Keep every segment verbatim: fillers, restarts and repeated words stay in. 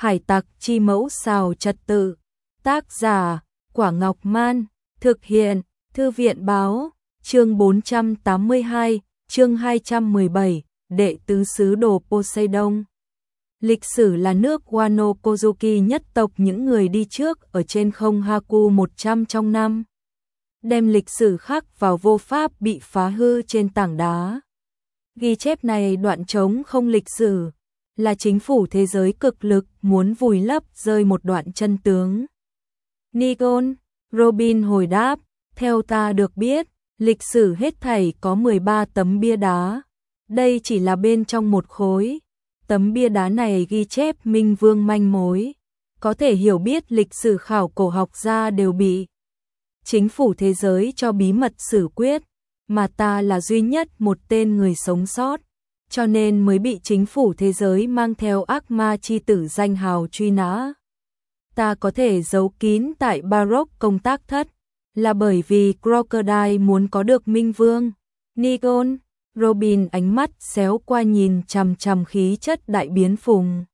Hải tặc chi mẫu xào trật tự. Tác giả, Quả Ngọc Man. Thực hiện, Thư viện Báo. Chương bốn trăm tám mươi hai, chương hai trăm mười bảy, đệ tứ sứ đồ Poseidon. Lịch sử là nước Wano Kozuki nhất tộc những người đi trước ở trên không Haku một trăm trong năm. Đem lịch sử khắc vào vô pháp bị phá hư trên tảng đá. Ghi chép này đoạn trống không lịch sử, là chính phủ thế giới cực lực muốn vùi lấp rơi một đoạn chân tướng. Nikon, Robin hồi đáp, theo ta được biết, lịch sử hết thảy có mười ba tấm bia đá. Đây chỉ là bên trong một khối. Tấm bia đá này ghi chép Minh Vương manh mối. Có thể hiểu biết lịch sử khảo cổ học gia đều bị chính phủ thế giới cho bí mật xử quyết, mà ta là duy nhất một tên người sống sót, cho nên mới bị chính phủ thế giới mang theo ác ma chi tử danh hào truy nã. Ta có thể giấu kín tại Baroque công tác thất, là bởi vì Crocodile muốn có được Minh Vương. Nikon, Robin ánh mắt xéo qua nhìn chằm chằm khí chất đại biến phùng.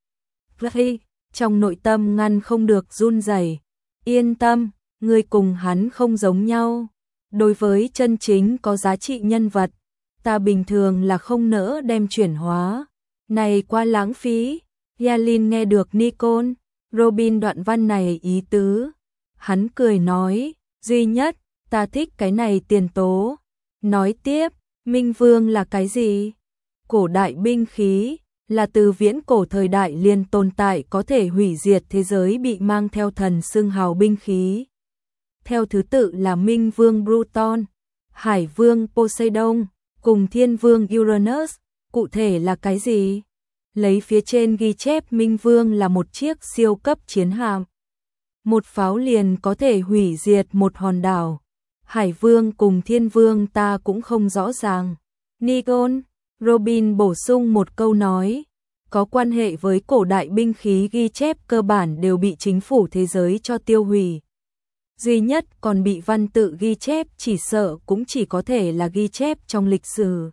Vậy, trong nội tâm ngăn không được run rẩy. Yên tâm, người cùng hắn không giống nhau. Đối với chân chính có giá trị nhân vật, ta bình thường là không nỡ đem chuyển hóa. Này quá lãng phí. Yalin nghe được Nikon, Robin đoạn văn này ý tứ. Hắn cười nói, duy nhất, ta thích cái này tiền tố. Nói tiếp, Minh Vương là cái gì? Cổ đại binh khí, là từ viễn cổ thời đại liền tồn tại có thể hủy diệt thế giới bị mang theo thần xưng hào binh khí. Theo thứ tự là Minh Vương Bruton, Hải Vương Poseidon, cùng Thiên Vương Uranus. Cụ thể là cái gì? Lấy phía trên ghi chép Minh Vương là một chiếc siêu cấp chiến hạm. Một pháo liền có thể hủy diệt một hòn đảo. Hải Vương cùng Thiên Vương ta cũng không rõ ràng. Nikon, Robin bổ sung một câu nói, có quan hệ với cổ đại binh khí ghi chép cơ bản đều bị chính phủ thế giới cho tiêu hủy. Duy nhất còn bị văn tự ghi chép chỉ sợ cũng chỉ có thể là ghi chép trong lịch sử.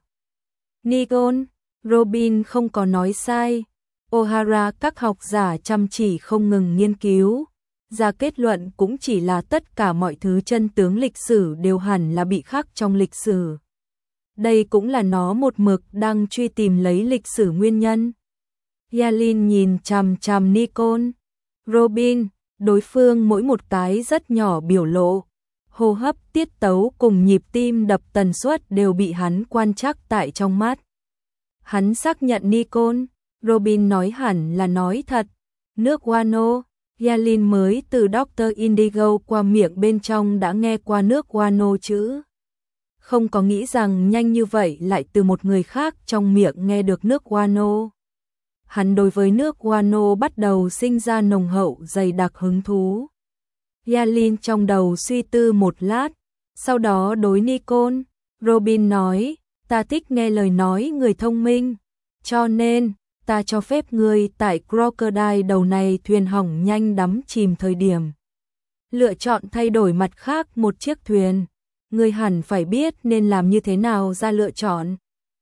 Nikon, Robin không có nói sai. O'Hara các học giả chăm chỉ không ngừng nghiên cứu. Ra kết luận cũng chỉ là tất cả mọi thứ chân tướng lịch sử đều hẳn là bị khắc trong lịch sử. Đây cũng là nó một mực đang truy tìm lấy lịch sử nguyên nhân. Yalin nhìn chằm chằm Nikon, Robin, đối phương mỗi một cái rất nhỏ biểu lộ, hô hấp, tiết tấu cùng nhịp tim đập tần suất đều bị hắn quan trắc tại trong mắt. Hắn xác nhận Nikon, Robin nói hẳn là nói thật. Nước Wano, Yalin mới từ Doctor Indigo qua miệng bên trong đã nghe qua nước Wano chữ. Không có nghĩ rằng nhanh như vậy lại từ một người khác trong miệng nghe được nước Wano. Hắn đối với nước Wano bắt đầu sinh ra nồng hậu dày đặc hứng thú. Yalin trong đầu suy tư một lát, sau đó đối Nikon, Robin nói, ta thích nghe lời nói người thông minh, cho nên ta cho phép ngươi tại Crocodile đầu này thuyền hỏng nhanh đắm chìm thời điểm lựa chọn thay đổi mặt khác một chiếc thuyền. Ngươi hẳn phải biết nên làm như thế nào ra lựa chọn.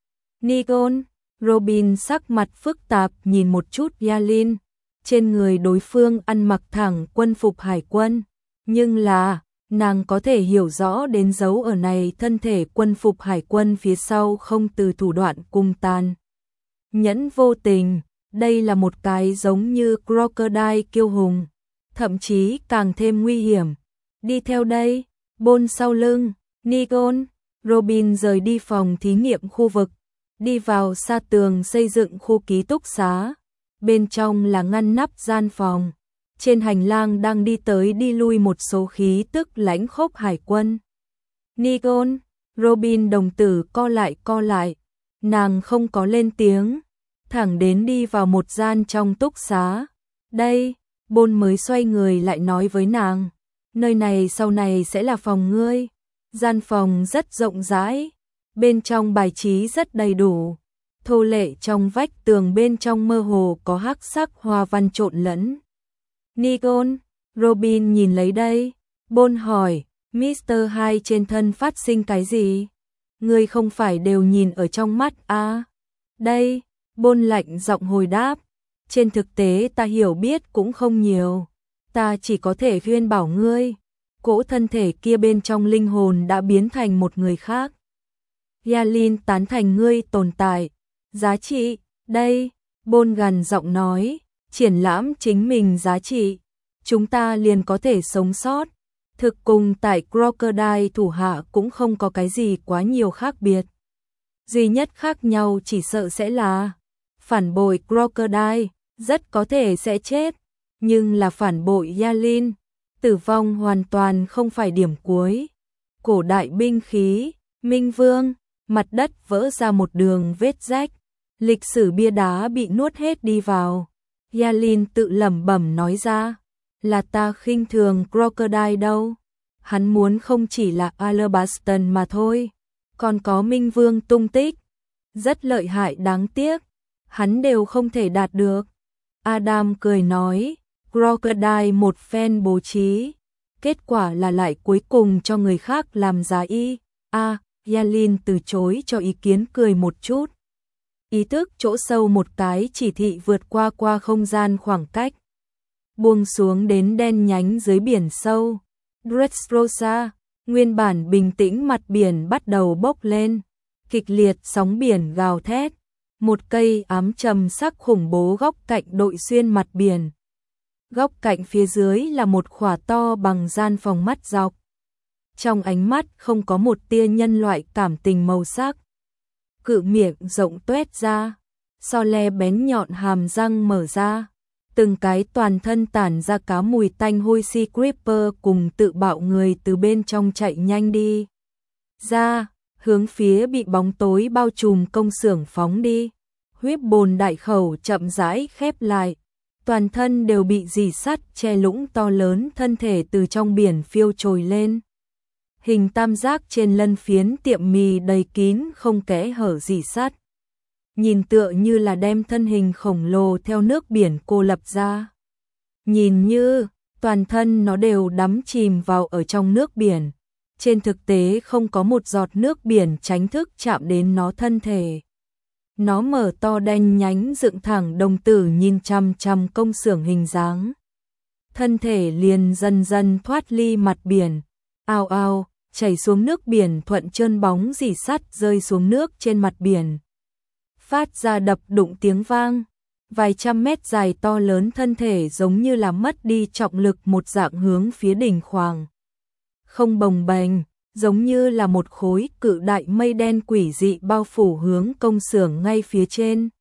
Nikon, Robin sắc mặt phức tạp nhìn một chút Yalin. Trên người đối phương ăn mặc thẳng quân phục hải quân, nhưng là nàng có thể hiểu rõ đến dấu ở này thân thể quân phục hải quân phía sau không từ thủ đoạn cung tàn nhẫn vô tình. Đây là một cái giống như Crocodile kiêu hùng, thậm chí càng thêm nguy hiểm. Đi theo đây, Bôn sau lưng, Nikon, Robin rời đi phòng thí nghiệm khu vực, đi vào xa tường xây dựng khu ký túc xá. Bên trong là ngăn nắp gian phòng. Trên hành lang đang đi tới đi lui một số khí tức lãnh khốc hải quân. Nikon, Robin đồng tử co lại co lại. Nàng không có lên tiếng, thẳng đến đi vào một gian trong túc xá. Đây, Bôn mới xoay người lại nói với nàng, nơi này sau này sẽ là phòng ngươi. Gian phòng rất rộng rãi, bên trong bài trí rất đầy đủ. Thô lệ trong vách tường bên trong mơ hồ có hắc sắc hoa văn trộn lẫn. Nikon, Robin nhìn lấy đây. Bôn hỏi, Mister Hai trên thân phát sinh cái gì? Ngươi không phải đều nhìn ở trong mắt à? Đây, Bôn lạnh giọng hồi đáp, trên thực tế ta hiểu biết cũng không nhiều, ta chỉ có thể khuyên bảo ngươi, cỗ thân thể kia bên trong linh hồn đã biến thành một người khác. Yalin tán thành ngươi tồn tại, giá trị, đây, Bôn gần giọng nói, triển lãm chính mình giá trị, chúng ta liền có thể sống sót. Thực cùng tại Crocodile thủ hạ cũng không có cái gì quá nhiều khác biệt. Duy nhất khác nhau chỉ sợ sẽ là phản bội Crocodile, rất có thể sẽ chết, nhưng là phản bội Yalin, tử vong hoàn toàn không phải điểm cuối. Cổ đại binh khí, Minh Vương, mặt đất vỡ ra một đường vết rách, lịch sử bia đá bị nuốt hết đi vào. Yalin tự lẩm bẩm nói ra, là ta khinh thường Crocodile đâu. Hắn muốn không chỉ là Alabaston mà thôi, còn có Minh Vương tung tích, rất lợi hại đáng tiếc, hắn đều không thể đạt được. Adam cười nói, Crocodile một phen bố trí, kết quả là lại cuối cùng cho người khác làm giá y. A, à, Yalin từ chối cho ý kiến cười một chút. Ý thức chỗ sâu một cái chỉ thị vượt qua qua không gian khoảng cách, buông xuống đến đen nhánh dưới biển sâu. Dressrosa, nguyên bản bình tĩnh mặt biển bắt đầu bốc lên, kịch liệt sóng biển gào thét, một cây ám trầm sắc khủng bố góc cạnh đội xuyên mặt biển. Góc cạnh phía dưới là một khỏa to bằng gian phòng mắt dọc. Trong ánh mắt không có một tia nhân loại cảm tình màu sắc. Cự miệng rộng tuét ra, so le bén nhọn hàm răng mở ra. Từng cái toàn thân tản ra cá mùi tanh hôi Sea Creeper cùng tự bạo người từ bên trong chạy nhanh đi ra, hướng phía bị bóng tối bao trùm công xưởng phóng đi. Huyết bồn đại khẩu chậm rãi khép lại, toàn thân đều bị rỉ sắt che lũng to lớn thân thể từ trong biển phiêu trồi lên. Hình tam giác trên lân phiến tiệm mì đầy kín không kẽ hở rỉ sắt. Nhìn tựa như là đem thân hình khổng lồ theo nước biển cô lập ra. Nhìn như, toàn thân nó đều đắm chìm vào ở trong nước biển. Trên thực tế không có một giọt nước biển tránh thức chạm đến nó thân thể. Nó mở to đen nhánh dựng thẳng đồng tử nhìn chăm chăm công xưởng hình dáng. Thân thể liền dần dần thoát ly mặt biển. Ao ao, chảy xuống nước biển thuận trơn bóng rỉ sắt rơi xuống nước trên mặt biển. Phát ra đập đụng tiếng vang, vài trăm mét dài to lớn thân thể giống như là mất đi trọng lực một dạng hướng phía đỉnh khoàng. Không bồng bềnh, giống như là một khối cự đại mây đen quỷ dị bao phủ hướng công xưởng ngay phía trên.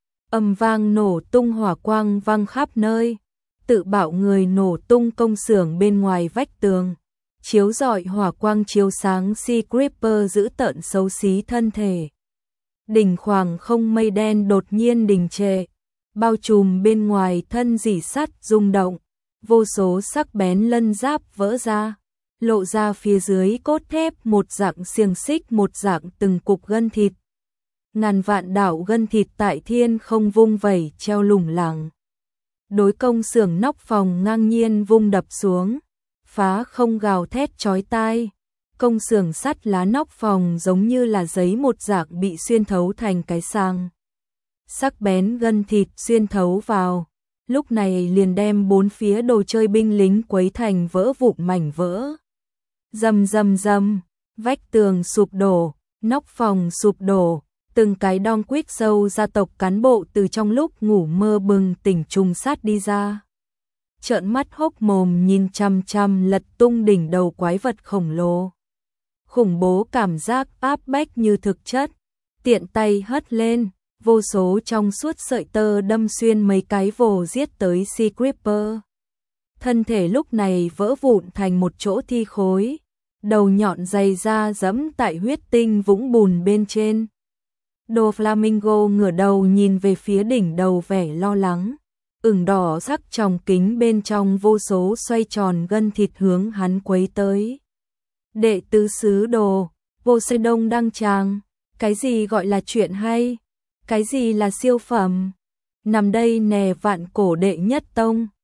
Âm vang nổ tung hỏa quang vang khắp nơi, tự bạo người nổ tung công xưởng bên ngoài vách tường, chiếu rọi hỏa quang chiếu sáng Sea Creeper giữ tợn xấu xí thân thể. Đỉnh khoàng không mây đen đột nhiên đình trệ, bao trùm bên ngoài thân rỉ sắt rung động, vô số sắc bén lân giáp vỡ ra, lộ ra phía dưới cốt thép một dạng xiềng xích một dạng từng cục gân thịt. Ngàn vạn đảo gân thịt tại thiên không vung vẩy treo lủng lẳng. Đối công xưởng nóc phòng ngang nhiên vung đập xuống, phá không gào thét chói tai. Công xưởng sắt lá nóc phòng giống như là giấy một dạng bị xuyên thấu thành cái sang. Sắc bén gân thịt xuyên thấu vào, lúc này liền đem bốn phía đồ chơi binh lính quấy thành vỡ vụn mảnh vỡ. Rầm rầm rầm, vách tường sụp đổ, nóc phòng sụp đổ, từng cái đong quýt sâu gia tộc cán bộ từ trong lúc ngủ mơ bừng tỉnh trùng sát đi ra. Trợn mắt hốc mồm nhìn chăm chăm lật tung đỉnh đầu quái vật khổng lồ. Khủng bố cảm giác áp bách như thực chất, tiện tay hất lên, vô số trong suốt sợi tơ đâm xuyên mấy cái vồ giết tới Sea Creeper. Thân thể lúc này vỡ vụn thành một chỗ thi khối, đầu nhọn dày ra dẫm tại huyết tinh vũng bùn bên trên. Đồ Flamingo ngửa đầu nhìn về phía đỉnh đầu vẻ lo lắng, ửng đỏ sắc tròng kính bên trong vô số xoay tròn gân thịt hướng hắn quấy tới. Đệ tứ sứ đồ, Poseidon đăng tràng, cái gì gọi là chuyện hay, cái gì là siêu phẩm, nằm đây nè vạn cổ đệ nhất tông.